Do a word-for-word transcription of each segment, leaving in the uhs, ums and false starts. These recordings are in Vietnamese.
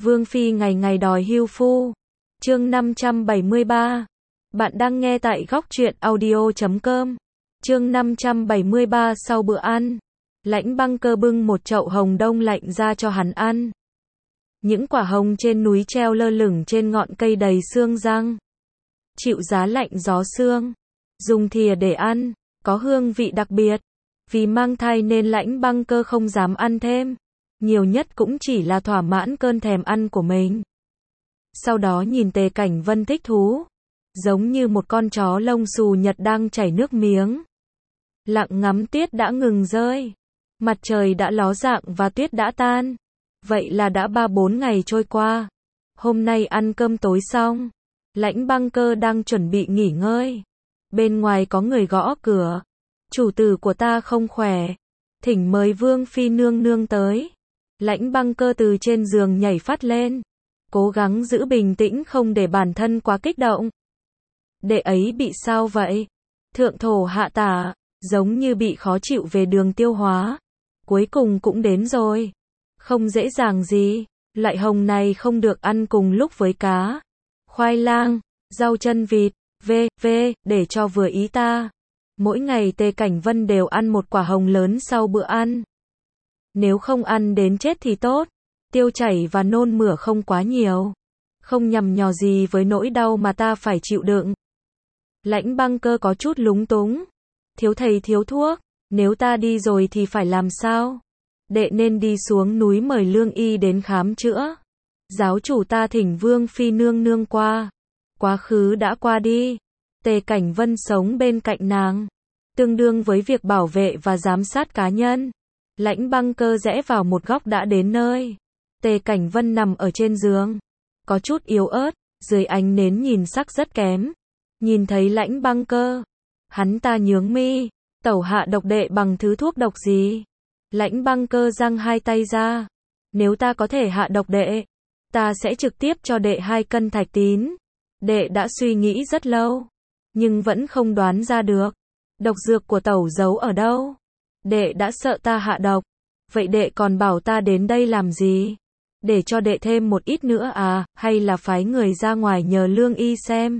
Vương Phi ngày ngày đòi hưu phu. Chương năm trăm bảy mươi ba. Bạn đang nghe tại góc truyện audio chấm com. Chương năm trăm bảy mươi ba. Sau bữa ăn, Lãnh Băng Cơ bưng một chậu hồng đông lạnh ra cho hắn ăn. Những quả hồng trên núi treo lơ lửng trên ngọn cây đầy xương răng. Chịu giá lạnh gió sương. Dùng thìa để ăn, có hương vị đặc biệt. Vì mang thai nên Lãnh Băng Cơ không dám ăn thêm. Nhiều nhất cũng chỉ là thỏa mãn cơn thèm ăn của mình. Sau đó nhìn Tề Cảnh Vân thích thú. Giống như một con chó lông xù nhật đang chảy nước miếng. Lặng ngắm tuyết đã ngừng rơi. Mặt trời đã ló dạng và tuyết đã tan. Vậy là đã ba bốn ngày trôi qua. Hôm nay ăn cơm tối xong. Lãnh Băng Cơ đang chuẩn bị nghỉ ngơi. Bên ngoài có người gõ cửa. Chủ tử của ta không khỏe. Thỉnh mời Vương Phi nương nương tới. Lãnh Băng Cơ từ trên giường nhảy phát lên. Cố gắng giữ bình tĩnh không để bản thân quá kích động. Đệ ấy bị sao vậy? Thượng thổ hạ tả, giống như bị khó chịu về đường tiêu hóa. Cuối cùng cũng đến rồi. Không dễ dàng gì. Loại hồng này không được ăn cùng lúc với cá, khoai lang, rau chân vịt, v.v. để cho vừa ý ta. Mỗi ngày Tề Cảnh Vân đều ăn một quả hồng lớn sau bữa ăn. Nếu không ăn đến chết thì tốt. Tiêu chảy và nôn mửa không quá nhiều. Không nhằm nhò gì với nỗi đau mà ta phải chịu đựng. Lãnh Băng Cơ có chút lúng túng. Thiếu thầy thiếu thuốc. Nếu ta đi rồi thì phải làm sao? Đệ nên đi xuống núi mời lương y đến khám chữa. Giáo chủ ta thỉnh Vương Phi nương nương qua. Quá khứ đã qua đi. Tề Cảnh Vân sống bên cạnh nàng. Tương đương với việc bảo vệ và giám sát cá nhân. Lãnh Băng Cơ rẽ vào một góc đã đến nơi. Tề Cảnh Vân nằm ở trên giường. Có chút yếu ớt, dưới ánh nến nhìn sắc rất kém. Nhìn thấy Lãnh Băng Cơ. Hắn ta nhướng mi. Tẩu hạ độc đệ bằng thứ thuốc độc gì? Lãnh Băng Cơ giang hai tay ra. Nếu ta có thể hạ độc đệ, ta sẽ trực tiếp cho đệ hai cân thạch tín. Đệ đã suy nghĩ rất lâu, nhưng vẫn không đoán ra được. Độc dược của tẩu giấu ở đâu? Đệ đã sợ ta hạ độc. Vậy đệ còn bảo ta đến đây làm gì? Để cho đệ thêm một ít nữa à, hay là phái người ra ngoài nhờ lương y xem?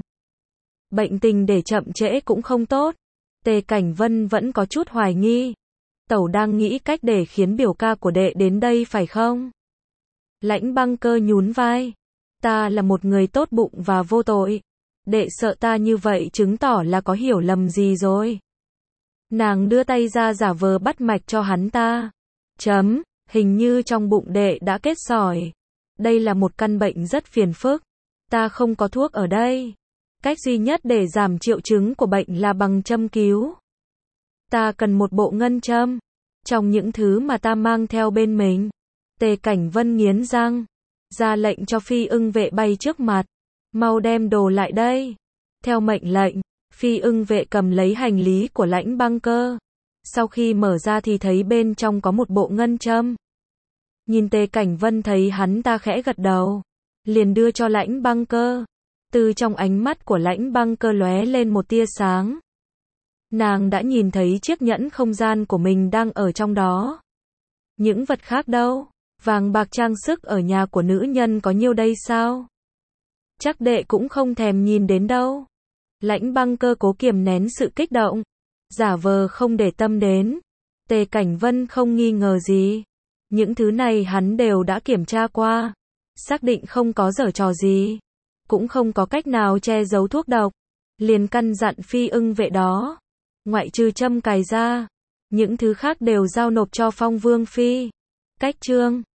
Bệnh tình để chậm trễ cũng không tốt. Tề Cảnh Vân vẫn có chút hoài nghi. Tẩu đang nghĩ cách để khiến biểu ca của đệ đến đây phải không? Lãnh Băng Cơ nhún vai. Ta là một người tốt bụng và vô tội. Đệ sợ ta như vậy chứng tỏ là có hiểu lầm gì rồi. Nàng đưa tay ra giả vờ bắt mạch cho hắn ta. Chấm, hình như trong bụng đệ đã kết sỏi. Đây là một căn bệnh rất phiền phức. Ta không có thuốc ở đây. Cách duy nhất để giảm triệu chứng của bệnh là bằng châm cứu. Ta cần một bộ ngân châm. Trong những thứ mà ta mang theo bên mình. Tề Cảnh Vân nghiến răng. Ra lệnh cho Phi Ưng Vệ bay trước mặt. Mau đem đồ lại đây. Theo mệnh lệnh, Phi Ưng Vệ cầm lấy hành lý của Lãnh Băng Cơ. Sau khi mở ra thì thấy bên trong có một bộ ngân châm. Nhìn Tề Cảnh Vân thấy hắn ta khẽ gật đầu. Liền đưa cho Lãnh Băng Cơ. Từ trong ánh mắt của Lãnh Băng Cơ lóe lên một tia sáng. Nàng đã nhìn thấy chiếc nhẫn không gian của mình đang ở trong đó. Những vật khác đâu? Vàng bạc trang sức ở nhà của nữ nhân có nhiêu đây sao? Chắc đệ cũng không thèm nhìn đến đâu. Lãnh Băng Cơ cố kiềm nén sự kích động. Giả vờ không để tâm đến. Tề Cảnh Vân không nghi ngờ gì. Những thứ này hắn đều đã kiểm tra qua. Xác định không có giở trò gì. Cũng không có cách nào che giấu thuốc độc. Liền căn dặn Phi Ưng Vệ đó. Ngoại trừ châm cài ra. Những thứ khác đều giao nộp cho Phong Vương Phi. Cách chương